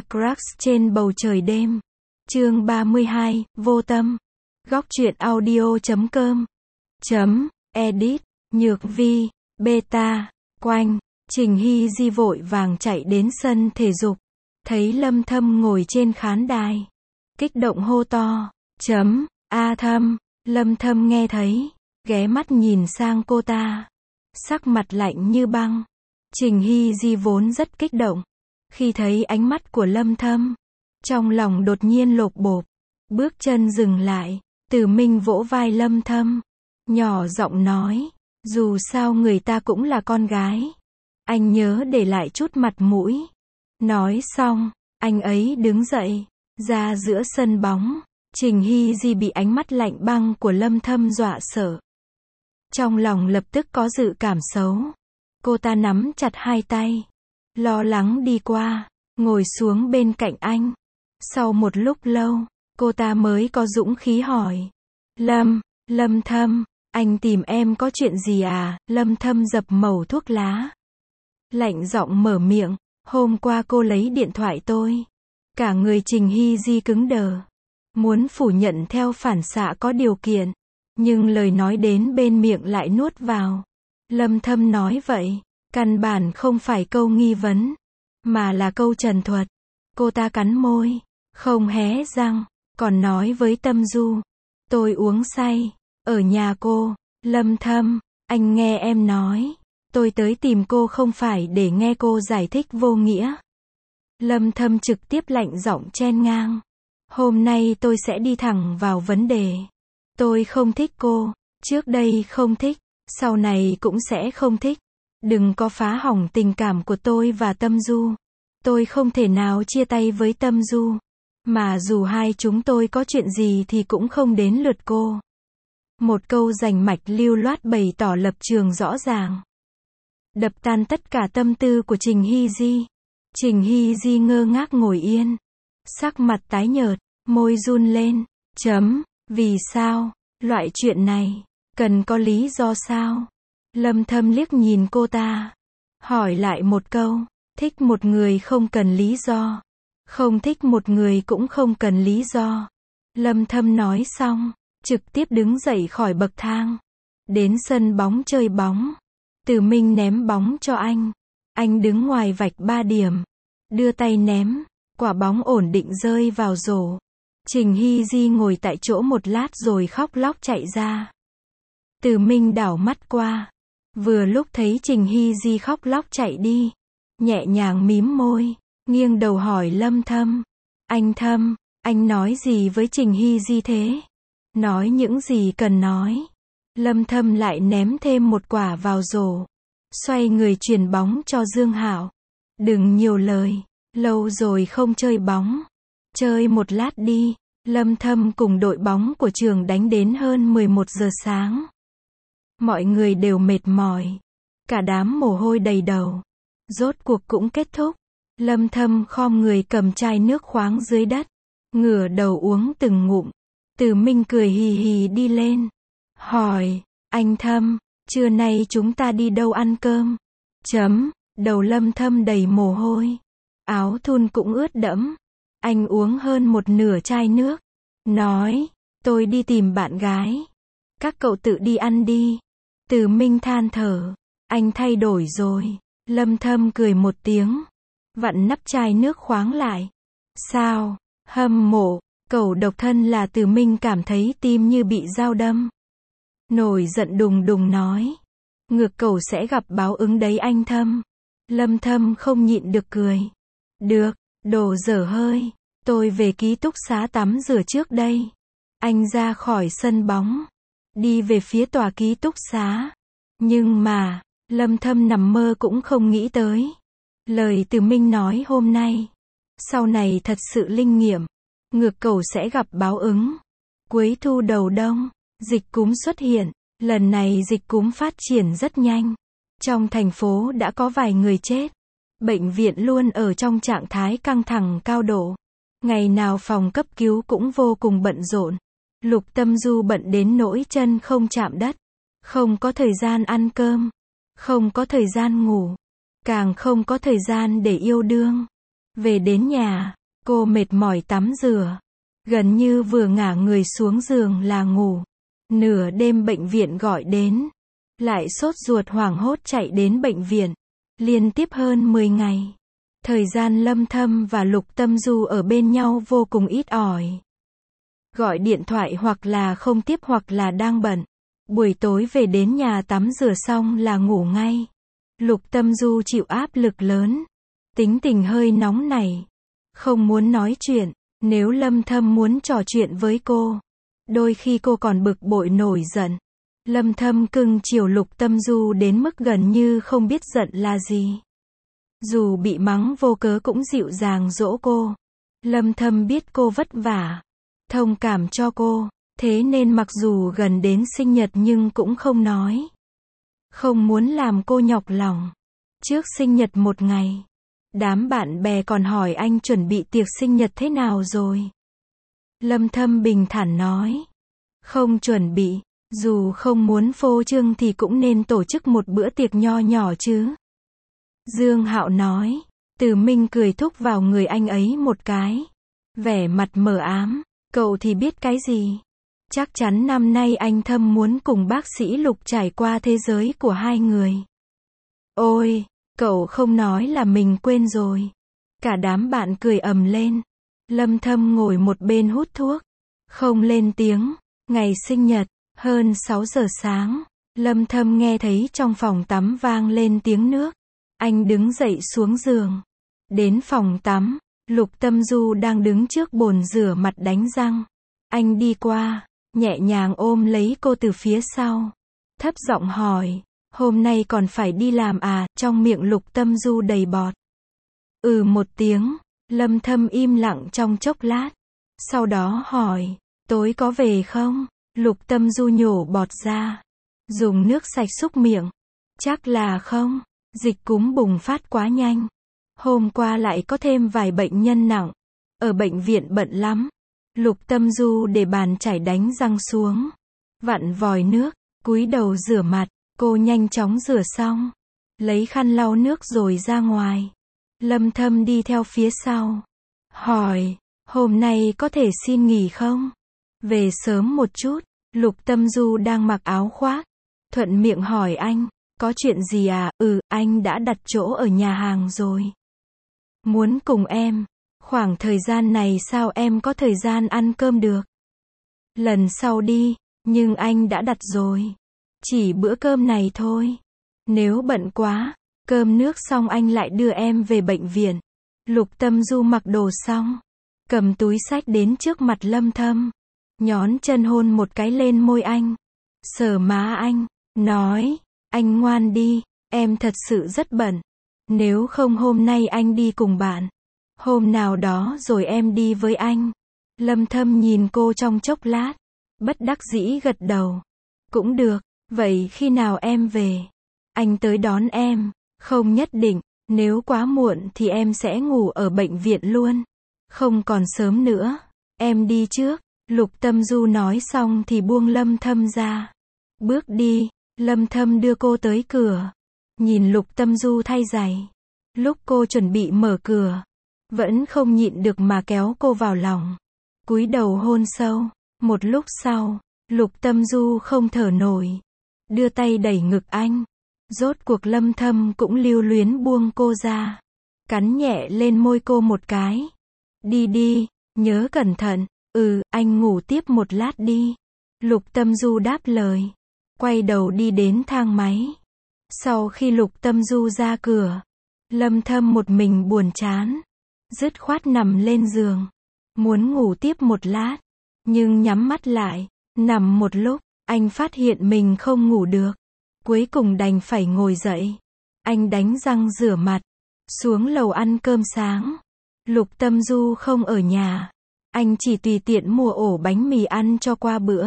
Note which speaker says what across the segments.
Speaker 1: A Crush trên bầu trời đêm. Chương 32, vô tâm. Góc truyện audio.com. Edit, Nhược Vi, Beta, Quanh. Trình Hy Di vội vàng chạy đến sân thể dục. Thấy Lâm Thâm ngồi trên khán đài. Kích động hô to. A Thâm. Lâm Thâm nghe thấy. Ghé mắt nhìn sang cô ta. Sắc mặt lạnh như băng. Trình Hy Di vốn rất kích động. Khi thấy ánh mắt của Lâm Thâm. Trong lòng đột nhiên lột bột. Bước chân dừng lại. Từ Minh vỗ vai Lâm Thâm. Nhỏ giọng nói. Dù sao người ta cũng là con gái. Anh nhớ để lại chút mặt mũi. Nói xong, anh ấy đứng dậy. Ra giữa sân bóng. Trình Hy Di bị ánh mắt lạnh băng của Lâm Thâm dọa sợ. Trong lòng lập tức có dự cảm xấu. Cô ta nắm chặt hai tay. Lo lắng đi qua. Ngồi xuống bên cạnh anh. Sau một lúc lâu, cô ta mới có dũng khí hỏi. Lâm Thâm, anh tìm em có chuyện gì à? Lâm Thâm dập mẩu thuốc lá. Lạnh giọng mở miệng. Hôm qua cô lấy điện thoại tôi. Cả người Trình Hy Di cứng đờ. Muốn phủ nhận theo phản xạ có điều kiện. Nhưng lời nói đến bên miệng lại nuốt vào. Lâm Thâm nói vậy. Căn bản không phải câu nghi vấn. Mà là câu trần thuật. Cô ta cắn môi. Không hé răng. Còn nói với Tâm Du. Tôi uống say. Ở nhà cô. Lâm Thâm. Anh nghe em nói. Tôi tới tìm cô không phải để nghe cô giải thích vô nghĩa. Lâm Thâm trực tiếp lạnh giọng chen ngang. Hôm nay tôi sẽ đi thẳng vào vấn đề. Tôi không thích cô. Trước đây không thích. Sau này cũng sẽ không thích. Đừng có phá hỏng tình cảm của tôi và Tâm Du. Tôi không thể nào chia tay với Tâm Du. Mà dù hai chúng tôi có chuyện gì thì cũng không đến lượt cô. Một câu rành mạch lưu loát bày tỏ lập trường rõ ràng. Đập tan tất cả tâm tư của Trình Hy Di. Trình Hy Di ngơ ngác ngồi yên. Sắc mặt tái nhợt, môi run lên. Vì sao? Loại chuyện này, cần có lý do sao? Lâm Thâm liếc nhìn cô ta. Hỏi lại một câu. Thích một người không cần lý do. Không thích một người cũng không cần lý do. Lâm Thâm nói xong. Trực tiếp đứng dậy khỏi bậc thang. Đến sân bóng chơi bóng. Từ Minh ném bóng cho anh. Anh đứng ngoài vạch 3 điểm. Đưa tay ném. Quả bóng ổn định rơi vào rổ. Trình Hy Di ngồi tại chỗ một lát rồi khóc lóc chạy ra. Từ Minh đảo mắt qua. Vừa lúc thấy Trình Hy Di khóc lóc chạy đi. Nhẹ nhàng mím môi. Nghiêng đầu hỏi Lâm Thâm. Anh Thâm, anh nói gì với Trình Hy Di thế? Nói những gì cần nói. Lâm Thâm lại ném thêm một quả vào rổ. Xoay người chuyền bóng cho Dương Hạo. Đừng nhiều lời. Lâu rồi không chơi bóng. Chơi một lát đi. Lâm Thâm cùng đội bóng của trường đánh đến hơn 11 giờ sáng. Mọi người đều mệt mỏi. Cả đám mồ hôi đầy đầu. Rốt cuộc cũng kết thúc. Lâm Thâm khom người cầm chai nước khoáng dưới đất. Ngửa đầu uống từng ngụm. Từ Minh cười hì hì đi lên. Hỏi, anh Thâm, trưa nay chúng ta đi đâu ăn cơm? Đầu Lâm Thâm đầy mồ hôi. Áo thun cũng ướt đẫm. Anh uống hơn một nửa chai nước. Nói, tôi đi tìm bạn gái. Các cậu tự đi ăn đi. Từ Minh than thở. Anh thay đổi rồi. Lâm Thâm cười một tiếng. Vặn nắp chai nước khoáng lại. Sao? Hâm mộ. Cậu độc thân là Từ Minh cảm thấy tim như bị dao đâm. Nổi giận đùng đùng nói. Ngược cậu sẽ gặp báo ứng đấy anh Thâm. Lâm Thâm không nhịn được cười. Được, đồ dở hơi. Tôi về ký túc xá tắm rửa trước đây. Anh ra khỏi sân bóng. Đi về phía tòa ký túc xá. Nhưng mà, Lâm Thâm nằm mơ cũng không nghĩ tới. Lời Từ Minh nói hôm nay. Sau này thật sự linh nghiệm. Ngược cậu sẽ gặp báo ứng. Cuối thu đầu đông, dịch cúm xuất hiện. Lần này dịch cúm phát triển rất nhanh. Trong thành phố đã có vài người chết. Bệnh viện luôn ở trong trạng thái căng thẳng cao độ. Ngày nào phòng cấp cứu cũng vô cùng bận rộn. Lục Tâm Du bận đến nỗi chân không chạm đất. Không có thời gian ăn cơm. Không có thời gian ngủ. Càng không có thời gian để yêu đương. Về đến nhà, cô mệt mỏi tắm rửa. Gần như vừa ngả người xuống giường là ngủ. Nửa đêm bệnh viện gọi đến. Lại sốt ruột hoảng hốt chạy đến bệnh viện. Liên tiếp hơn 10 ngày. Thời gian Lâm Thâm và Lục Tâm Du ở bên nhau vô cùng ít ỏi. Gọi điện thoại hoặc là không tiếp hoặc là đang bận. Buổi tối về đến nhà tắm rửa xong là ngủ ngay. Lục Tâm Du chịu áp lực lớn. Tính tình hơi nóng nảy. Không muốn nói chuyện. Nếu Lâm Thâm muốn trò chuyện với cô, đôi khi cô còn bực bội nổi giận. Lâm Thâm cưng chiều Lục Tâm Du đến mức gần như không biết giận là gì. Dù bị mắng vô cớ cũng dịu dàng dỗ cô. Lâm Thâm biết cô vất vả, thông cảm cho cô, thế nên mặc dù gần đến sinh nhật nhưng cũng không nói. Không muốn làm cô nhọc lòng. Trước sinh nhật một ngày, đám bạn bè còn hỏi anh chuẩn bị tiệc sinh nhật thế nào rồi. Lâm Thâm bình thản nói, không chuẩn bị, dù không muốn phô trương thì cũng nên tổ chức một bữa tiệc nho nhỏ chứ. Dương Hạo nói, Từ Minh cười thúc vào người anh ấy một cái. Vẻ mặt mờ ám, cậu thì biết cái gì. Chắc chắn năm nay anh Thâm muốn cùng bác sĩ Lục trải qua thế giới của hai người. Ôi, cậu không nói là mình quên rồi. Cả đám bạn cười ầm lên. Lâm Thâm ngồi một bên hút thuốc, không lên tiếng. Ngày sinh nhật, hơn 6 giờ sáng, Lâm Thâm nghe thấy trong phòng tắm vang lên tiếng nước. Anh đứng dậy xuống giường. Đến phòng tắm, Lục Tâm Du đang đứng trước bồn rửa mặt đánh răng. Anh đi qua, nhẹ nhàng ôm lấy cô từ phía sau. Thấp giọng hỏi, hôm nay còn phải đi làm à? Trong miệng Lục Tâm Du đầy bọt. Một tiếng, Lâm Thâm im lặng trong chốc lát. Sau đó hỏi, tối có về không? Lục Tâm Du nhổ bọt ra. Dùng nước sạch súc miệng. Chắc là không. Dịch cúm bùng phát quá nhanh. Hôm qua lại có thêm vài bệnh nhân nặng. Ở bệnh viện bận lắm. Lục Tâm Du để bàn chải đánh răng xuống. Vặn vòi nước, cúi đầu rửa mặt. Cô nhanh chóng rửa xong. Lấy khăn lau nước rồi ra ngoài. Lâm Thâm đi theo phía sau. Hỏi, hôm nay có thể xin nghỉ không? Về sớm một chút. Lục Tâm Du đang mặc áo khoác. Thuận miệng hỏi anh, có chuyện gì à? Anh đã đặt chỗ ở nhà hàng rồi. Muốn cùng em. Khoảng thời gian này sao em có thời gian ăn cơm được? Lần sau đi, nhưng anh đã đặt rồi. Chỉ bữa cơm này thôi. Nếu bận quá, cơm nước xong anh lại đưa em về bệnh viện. Lục Tâm Du mặc đồ xong, cầm túi xách đến trước mặt Lâm Thâm. Nhón chân hôn một cái lên môi anh. Sờ má anh, nói, anh ngoan đi, em thật sự rất bận. Nếu không hôm nay anh đi cùng bạn. Hôm nào đó rồi em đi với anh. Lâm Thâm nhìn cô trong chốc lát. Bất đắc dĩ gật đầu. Cũng được, vậy khi nào em về? Anh tới đón em. Không nhất định, nếu quá muộn thì em sẽ ngủ ở bệnh viện luôn. Không còn sớm nữa. Em đi trước. Lục Tâm Du nói xong thì buông Lâm Thâm ra. Bước đi, Lâm Thâm đưa cô tới cửa. Nhìn Lục Tâm Du thay giày. Lúc cô chuẩn bị mở cửa, vẫn không nhịn được mà kéo cô vào lòng. Cúi đầu hôn sâu. Một lúc sau, Lục Tâm Du không thở nổi. Đưa tay đẩy ngực anh. Rốt cuộc Lâm Thâm cũng lưu luyến buông cô ra. Cắn nhẹ lên môi cô một cái. Đi đi, nhớ cẩn thận. Anh ngủ tiếp một lát đi. Lục Tâm Du đáp lời. Quay đầu đi đến thang máy. Sau khi Lục Tâm Du ra cửa, Lâm Thâm một mình buồn chán. Dứt khoát nằm lên giường. Muốn ngủ tiếp một lát. Nhưng nhắm mắt lại. Nằm một lúc, anh phát hiện mình không ngủ được. Cuối cùng đành phải ngồi dậy. Anh đánh răng rửa mặt. Xuống lầu ăn cơm sáng. Lục Tâm Du không ở nhà. Anh chỉ tùy tiện mua ổ bánh mì ăn cho qua bữa.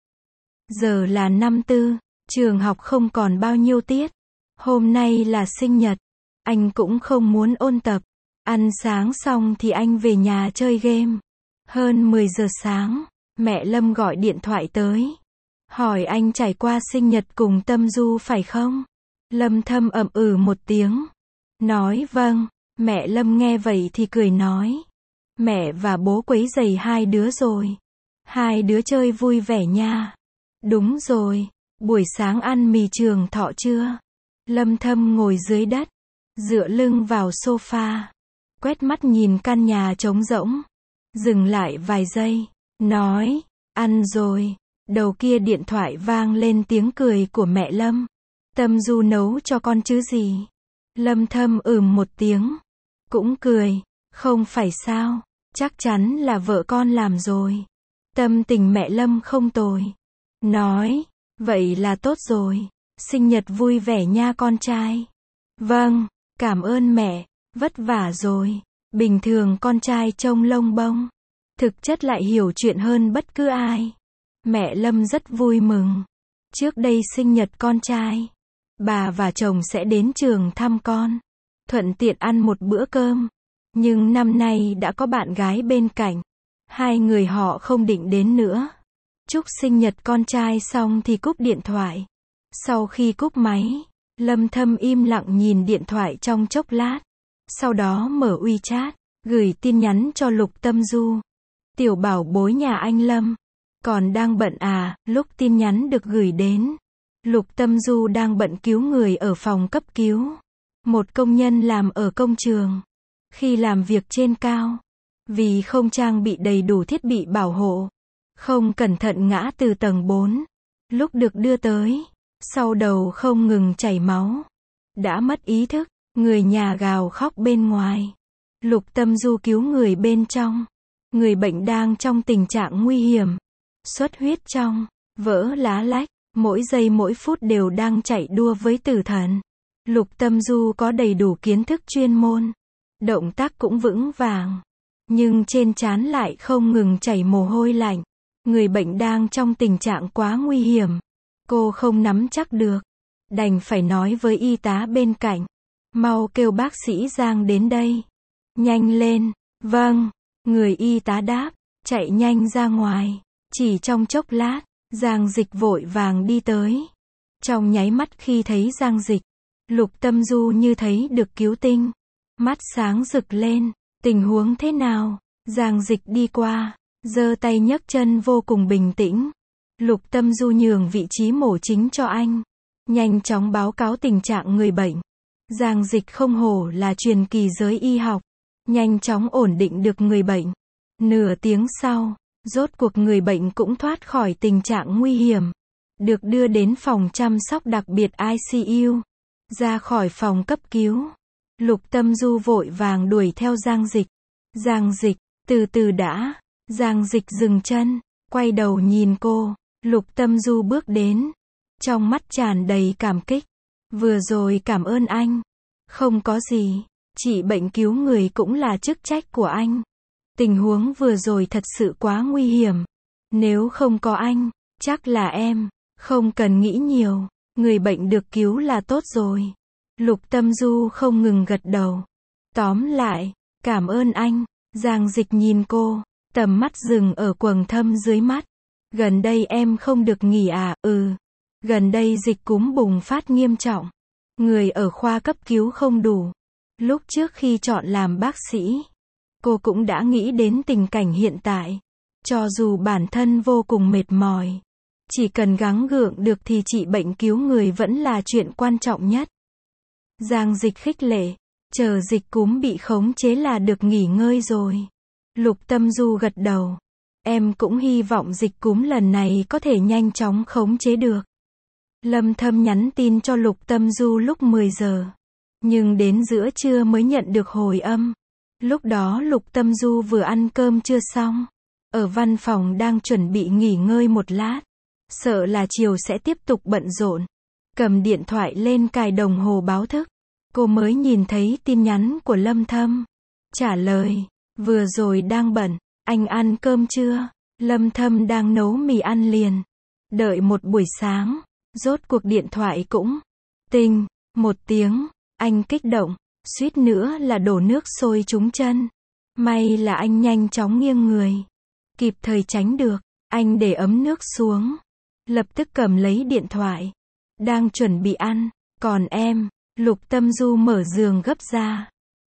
Speaker 1: Giờ là năm tư, trường học không còn bao nhiêu tiết. Hôm nay là sinh nhật. Anh cũng không muốn ôn tập. Ăn sáng xong thì anh về nhà chơi game. Hơn 10 giờ sáng, mẹ Lâm gọi điện thoại tới. Hỏi anh trải qua sinh nhật cùng Tâm Du phải không? Lâm Thâm ậm một tiếng. Nói vâng. Mẹ Lâm nghe vậy thì cười nói. Mẹ và bố quấy rầy hai đứa rồi. Hai đứa chơi vui vẻ nha. Đúng rồi, buổi sáng ăn mì Trường Thọ chưa? Lâm Thâm ngồi dưới đất, dựa lưng vào sofa, quét mắt nhìn căn nhà trống rỗng, dừng lại vài giây, nói, ăn rồi. Đầu kia điện thoại vang lên tiếng cười của mẹ Lâm. Tâm Du nấu cho con chứ gì? Lâm Thâm một tiếng, cũng cười, không phải sao, chắc chắn là vợ con làm rồi. Tâm tình mẹ Lâm không tồi. Nói, vậy là tốt rồi, sinh nhật vui vẻ nha con trai. Vâng, cảm ơn mẹ, vất vả rồi. Bình thường con trai trông lông bông, thực chất lại hiểu chuyện hơn bất cứ ai. Mẹ Lâm rất vui mừng. Trước đây sinh nhật con trai, bà và chồng sẽ đến trường thăm con, thuận tiện ăn một bữa cơm. Nhưng năm nay đã có bạn gái bên cạnh, hai người họ không định đến nữa. Chúc sinh nhật con trai xong thì cúp điện thoại. Sau khi cúp máy, Lâm Thâm im lặng nhìn điện thoại trong chốc lát. Sau đó mở WeChat, gửi tin nhắn cho Lục Tâm Du. Tiểu bảo bối nhà anh Lâm, còn đang bận à? Lúc tin nhắn được gửi đến, Lục Tâm Du đang bận cứu người ở phòng cấp cứu. Một công nhân làm ở công trường. Khi làm việc trên cao, vì không trang bị đầy đủ thiết bị bảo hộ, không cẩn thận ngã từ tầng 4. Lúc được đưa tới, sau đầu không ngừng chảy máu, đã mất ý thức, người nhà gào khóc bên ngoài. Lục Tâm Du cứu người bên trong. Người bệnh đang trong tình trạng nguy hiểm, xuất huyết trong, vỡ lá lách, mỗi giây mỗi phút đều đang chạy đua với tử thần. Lục Tâm Du có đầy đủ kiến thức chuyên môn, động tác cũng vững vàng, nhưng trên trán lại không ngừng chảy mồ hôi lạnh. Người bệnh đang trong tình trạng quá nguy hiểm, cô không nắm chắc được, đành phải nói với y tá bên cạnh, mau kêu bác sĩ Giang đến đây. Nhanh lên. Vâng. Người y tá đáp, chạy nhanh ra ngoài. Chỉ trong chốc lát, Giang Dịch vội vàng đi tới. Trong nháy mắt khi thấy Giang Dịch, Lục Tâm Du như thấy được cứu tinh. Mắt sáng rực lên, tình huống thế nào? Giang Dịch đi qua, giơ tay nhấc chân vô cùng bình tĩnh. Lục Tâm Du nhường vị trí mổ chính cho anh, nhanh chóng báo cáo tình trạng người bệnh. Giang Dịch không hổ là truyền kỳ giới y học, nhanh chóng ổn định được người bệnh. Nửa tiếng sau, rốt cuộc người bệnh cũng thoát khỏi tình trạng nguy hiểm, được đưa đến phòng chăm sóc đặc biệt ICU. Ra khỏi phòng cấp cứu, Lục Tâm Du vội vàng đuổi theo Giang Dịch. Giang Dịch, từ từ đã. Giang Dịch dừng chân, quay đầu nhìn cô. Lục Tâm Du bước đến, trong mắt tràn đầy cảm kích. Vừa rồi cảm ơn anh. Không có gì, trị bệnh cứu người cũng là chức trách của anh. Tình huống vừa rồi thật sự quá nguy hiểm. Nếu không có anh, chắc là em. Không cần nghĩ nhiều, người bệnh được cứu là tốt rồi. Lục Tâm Du không ngừng gật đầu. Tóm lại, cảm ơn anh. Giang Dịch nhìn cô, tầm mắt dừng ở quầng thâm dưới mắt. Gần đây em không được nghỉ à? Gần đây dịch cúm bùng phát nghiêm trọng. Người ở khoa cấp cứu không đủ. Lúc trước khi chọn làm bác sĩ, cô cũng đã nghĩ đến tình cảnh hiện tại. Cho dù bản thân vô cùng mệt mỏi, chỉ cần gắng gượng được thì trị bệnh cứu người vẫn là chuyện quan trọng nhất. Giang Dịch khích lệ, chờ dịch cúm bị khống chế là được nghỉ ngơi rồi. Lục Tâm Du gật đầu. Em cũng hy vọng dịch cúm lần này có thể nhanh chóng khống chế được. Lâm Thâm nhắn tin cho Lục Tâm Du lúc 10 giờ. Nhưng đến giữa trưa mới nhận được hồi âm. Lúc đó Lục Tâm Du vừa ăn cơm trưa xong. Ở văn phòng đang chuẩn bị nghỉ ngơi một lát. Sợ là chiều sẽ tiếp tục bận rộn. Cầm điện thoại lên cài đồng hồ báo thức. Cô mới nhìn thấy tin nhắn của Lâm Thâm. Trả lời, vừa rồi đang bận, anh ăn cơm chưa? Lâm Thâm đang nấu mì ăn liền. Đợi một buổi sáng, rốt cuộc điện thoại cũng tinh, một tiếng, anh kích động, suýt nữa là đổ nước sôi trúng chân. May là anh nhanh chóng nghiêng người, kịp thời tránh được, anh để ấm nước xuống, lập tức cầm lấy điện thoại, đang chuẩn bị ăn, còn em, Lục Tâm Du mở giường gấp ra.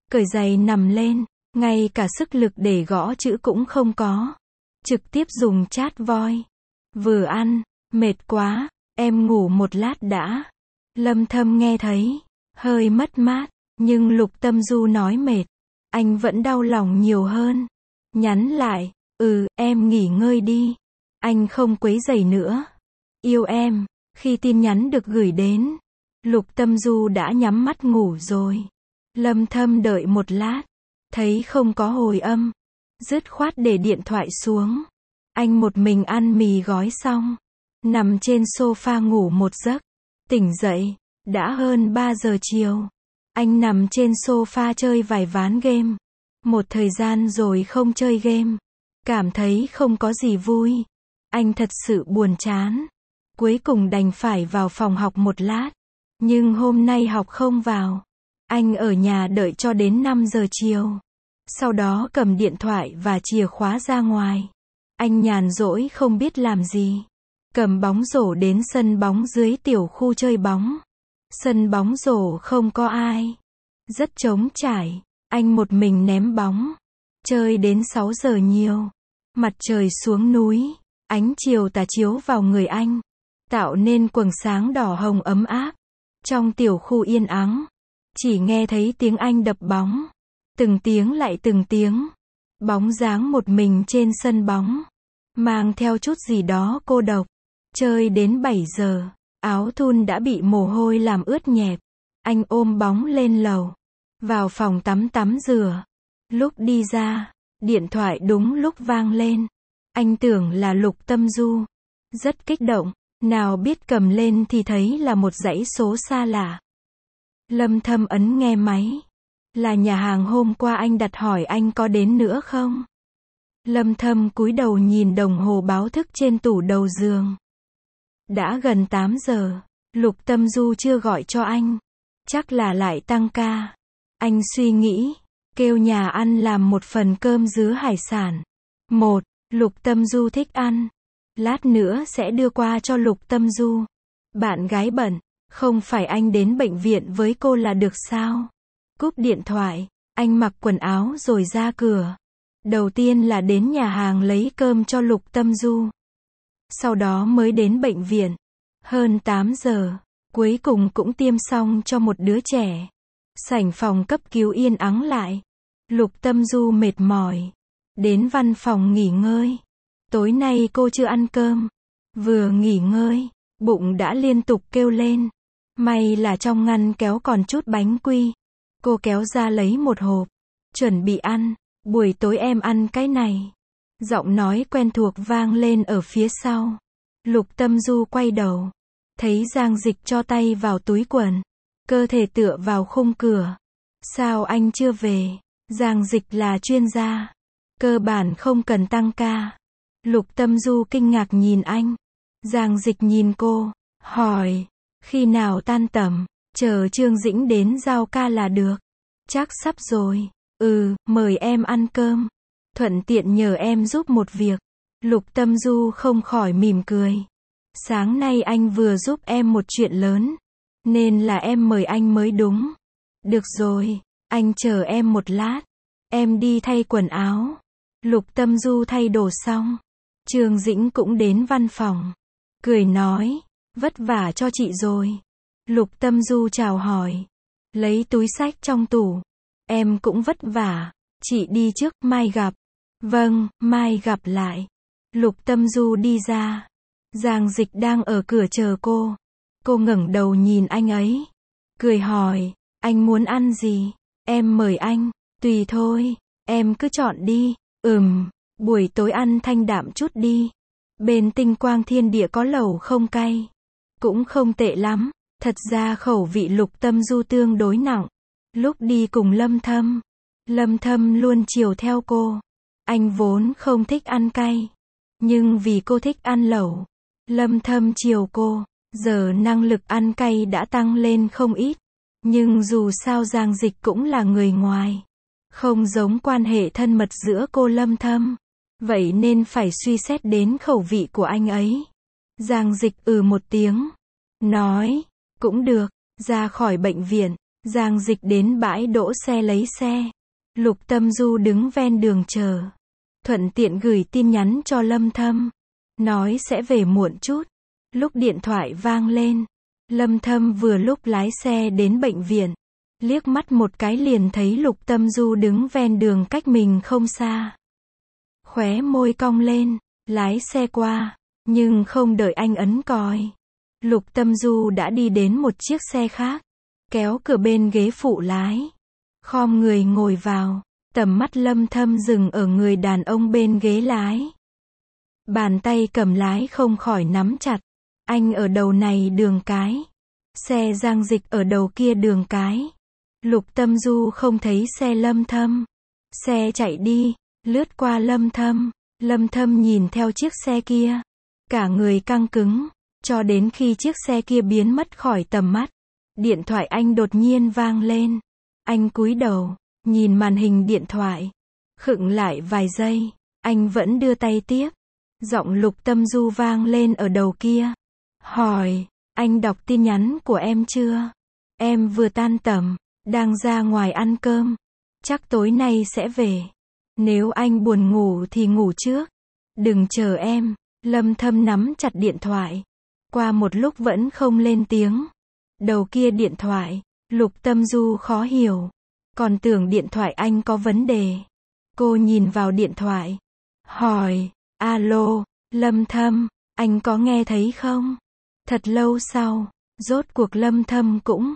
Speaker 1: cởi giày nằm lên, ngay cả sức lực để gõ chữ cũng không có. Trực tiếp dùng chát voi. Vừa ăn, mệt quá, em ngủ một lát đã. Lâm Thâm nghe thấy, hơi mất mát, nhưng Lục Tâm Du nói mệt, anh vẫn đau lòng nhiều hơn. Nhắn lại, em nghỉ ngơi đi. Anh không quấy rầy nữa. Yêu em. Khi tin nhắn được gửi đến, Lục Tâm Du đã nhắm mắt ngủ rồi. Lâm Thâm đợi một lát, thấy không có hồi âm, dứt khoát để điện thoại xuống. Anh một mình ăn mì gói xong, nằm trên sofa ngủ một giấc. Tỉnh dậy, đã hơn 3 giờ chiều. Anh nằm trên sofa chơi vài ván game. Một thời gian rồi không chơi game, cảm thấy không có gì vui. Anh thật sự buồn chán. Cuối cùng đành phải vào phòng học một lát. Nhưng hôm nay học không vào. Anh ở nhà đợi cho đến 5 giờ chiều. Sau đó cầm điện thoại và chìa khóa ra ngoài. Anh nhàn rỗi không biết làm gì. Cầm bóng rổ đến sân bóng dưới tiểu khu chơi bóng. Sân bóng rổ không có ai. Rất trống trải. Anh một mình ném bóng. Chơi đến 6 giờ nhiều. Mặt trời xuống núi. Ánh chiều tà chiếu vào người anh. Tạo nên quầng sáng đỏ hồng ấm áp. Trong tiểu khu yên ắng. Chỉ nghe thấy tiếng anh đập bóng. Từng tiếng lại từng tiếng. Bóng dáng một mình trên sân bóng. Mang theo chút gì đó cô độc. Chơi đến 7 giờ. Áo thun đã bị mồ hôi làm ướt nhẹp. Anh ôm bóng lên lầu. Vào phòng tắm rửa. Lúc đi ra, điện thoại đúng lúc vang lên. Anh tưởng là Lục Tâm Du. Rất kích động. Nào biết cầm lên thì thấy là một dãy số xa lạ. Lâm Thâm ấn nghe máy. Là nhà hàng hôm qua anh đặt hỏi anh có đến nữa không? Lâm Thâm cúi đầu nhìn đồng hồ báo thức trên tủ đầu giường. Đã gần 8 giờ. Lục Tâm Du chưa gọi cho anh. Chắc là lại tăng ca. Anh suy nghĩ. Kêu nhà ăn làm một phần cơm dứa hải sản. Lục Tâm Du thích ăn. Lát nữa sẽ đưa qua cho Lục Tâm Du. Bạn gái bận. Không phải anh đến bệnh viện với cô là được sao? Cúp điện thoại. Anh mặc quần áo rồi ra cửa. Đầu tiên là đến nhà hàng lấy cơm cho Lục Tâm Du. Sau đó mới đến bệnh viện. Hơn 8 giờ. Cuối cùng cũng tiêm xong cho một đứa trẻ. Sảnh phòng cấp cứu yên ắng lại. Lục Tâm Du mệt mỏi. Đến văn phòng nghỉ ngơi. Tối nay cô chưa ăn cơm. Vừa nghỉ ngơi, bụng đã liên tục kêu lên. May là trong ngăn kéo còn chút bánh quy. Cô kéo ra lấy một hộp. Chuẩn bị ăn. Buổi tối em ăn cái này. Giọng nói quen thuộc vang lên ở phía sau. Lục Tâm Du quay đầu. Thấy Giang Dịch cho tay vào túi quần. Cơ thể tựa vào khung cửa. Sao anh chưa về? Giang Dịch là chuyên gia. Cơ bản không cần tăng ca. Lục Tâm Du kinh ngạc nhìn anh. Giang Dịch nhìn cô. Hỏi. Khi nào tan tầm? Chờ Trương Dĩnh đến giao ca là được. Chắc sắp rồi. Mời em ăn cơm. Thuận tiện nhờ em giúp một việc. Lục Tâm Du không khỏi mỉm cười. Sáng nay anh vừa giúp em một chuyện lớn. Nên là em mời anh mới đúng. Được rồi, anh chờ em một lát. Em đi thay quần áo. Lục Tâm Du thay đồ xong. Trương Dĩnh cũng đến văn phòng. Cười nói, vất vả cho chị rồi. Lục Tâm Du chào hỏi. Lấy túi xách trong tủ. Em cũng vất vả. Chị đi trước, mai gặp. Vâng, mai gặp lại. Lục Tâm Du đi ra. Giang Dịch đang ở cửa chờ cô. Cô ngẩng đầu nhìn anh ấy. Cười hỏi, anh muốn ăn gì? Em mời anh. Tùy thôi, em cứ chọn đi. Buổi tối ăn thanh đạm chút đi. Bên Tinh Quang Thiên Địa có lẩu không cay. Cũng không tệ lắm. Thật ra khẩu vị Lục Tâm Du tương đối nặng. Lúc đi cùng Lâm Thâm luôn chiều theo cô. Anh vốn không thích ăn cay. Nhưng vì cô thích ăn lẩu, Lâm Thâm chiều cô. Giờ năng lực ăn cay đã tăng lên không ít. Nhưng dù sao Giang Dịch cũng là người ngoài. Không giống quan hệ thân mật giữa cô Lâm Thâm. Vậy nên phải suy xét đến khẩu vị của anh ấy. Giang Dịch một tiếng. Nói, cũng được, ra khỏi bệnh viện. Giang Dịch đến bãi đỗ xe lấy xe. Lục Tâm Du đứng ven đường chờ. Thuận tiện gửi tin nhắn cho Lâm Thâm. Nói sẽ về muộn chút. Lúc điện thoại vang lên. Lâm Thâm vừa lúc lái xe đến bệnh viện. Liếc mắt một cái liền thấy Lục Tâm Du đứng ven đường cách mình không xa. Khóe môi cong lên, lái xe qua. Nhưng không đợi anh ấn còi. Lục Tâm Du đã đi đến một chiếc xe khác. Kéo cửa bên ghế phụ lái. Khom người ngồi vào. Tầm mắt Lâm Thâm dừng ở người đàn ông bên ghế lái. Bàn tay cầm lái không khỏi nắm chặt. Anh ở đầu này đường cái. Xe Giang Dịch ở đầu kia đường cái. Lục Tâm Du không thấy xe Lâm Thâm. Xe chạy đi, lướt qua Lâm Thâm. Lâm Thâm nhìn theo chiếc xe kia. Cả người căng cứng. Cho đến khi chiếc xe kia biến mất khỏi tầm mắt. Điện thoại anh đột nhiên vang lên. Anh cúi đầu, nhìn màn hình điện thoại. Khựng lại vài giây. Anh vẫn đưa tay tiếp. Giọng Lục Tâm Du vang lên ở đầu kia. Hỏi, anh đọc tin nhắn của em chưa? Em vừa tan tầm, đang ra ngoài ăn cơm. Chắc tối nay sẽ về. Nếu anh buồn ngủ thì ngủ trước. Đừng chờ em. Lâm Thâm nắm chặt điện thoại. Qua một lúc vẫn không lên tiếng. Đầu kia điện thoại, Lục Tâm Du khó hiểu. Còn tưởng điện thoại anh có vấn đề. Cô nhìn vào điện thoại. Hỏi, alo, Lâm Thâm, anh có nghe thấy không? Thật lâu sau, rốt cuộc Lâm Thâm cũng,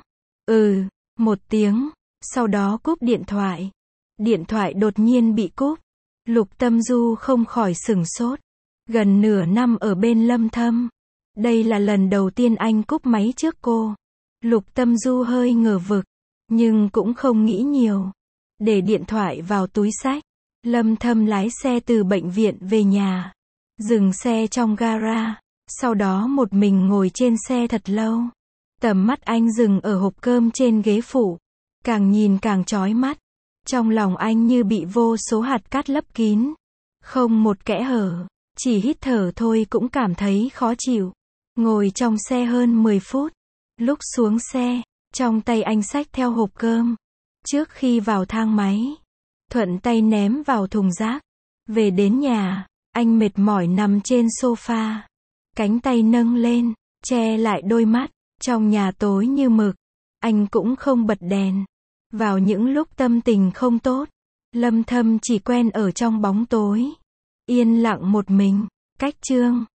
Speaker 1: một tiếng, sau đó cúp điện thoại. Điện thoại đột nhiên bị cúp. Lục Tâm Du không khỏi sửng sốt. Gần nửa năm ở bên Lâm Thâm. Đây là lần đầu tiên anh cúp máy trước cô. Lục Tâm Du hơi ngờ vực, nhưng cũng không nghĩ nhiều. Để điện thoại vào túi xách. Lâm Thâm lái xe từ bệnh viện về nhà. Dừng xe trong gara. Sau đó một mình ngồi trên xe thật lâu. Tầm mắt anh dừng ở hộp cơm trên ghế phụ. Càng nhìn càng chói mắt. Trong lòng anh như bị vô số hạt cát lấp kín. Không một kẽ hở. Chỉ hít thở thôi cũng cảm thấy khó chịu. Ngồi trong xe hơn 10 phút. Lúc xuống xe, trong tay anh xách theo hộp cơm. Trước khi vào thang máy, thuận tay ném vào thùng rác. Về đến nhà, anh mệt mỏi nằm trên sofa. Cánh tay nâng lên, che lại đôi mắt. Trong nhà tối như mực. Anh cũng không bật đèn. Vào những lúc tâm tình không tốt, Lâm Thâm chỉ quen ở trong bóng tối. Yên lặng một mình. Cách chương